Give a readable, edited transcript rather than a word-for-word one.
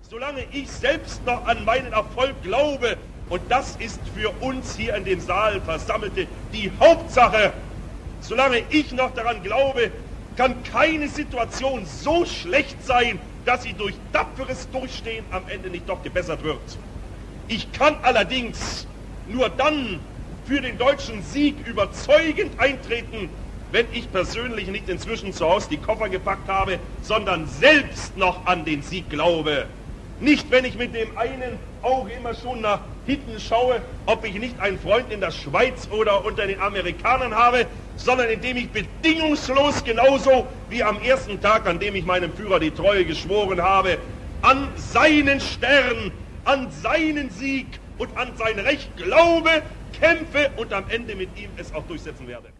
solange ich selbst noch an meinen Erfolg glaube, und das ist für uns hier in dem Saal Versammelte die Hauptsache, solange ich noch daran glaube, kann keine Situation so schlecht sein, dass sie durch tapferes Durchstehen am Ende nicht doch gebessert wird. Ich kann allerdings nur dann für den deutschen Sieg überzeugend eintreten, wenn ich persönlich nicht inzwischen zu Hause die Koffer gepackt habe, sondern selbst noch an den Sieg glaube. Nicht, wenn ich mit dem einen Auge immer schon nach hinten schaue, ob ich nicht einen Freund in der Schweiz oder unter den Amerikanern habe, sondern indem ich bedingungslos genauso wie am ersten Tag, an dem ich meinem Führer die Treue geschworen habe, an seinen Stern, an seinen Sieg und an sein Recht glaube, kämpfe und am Ende mit ihm es auch durchsetzen werde.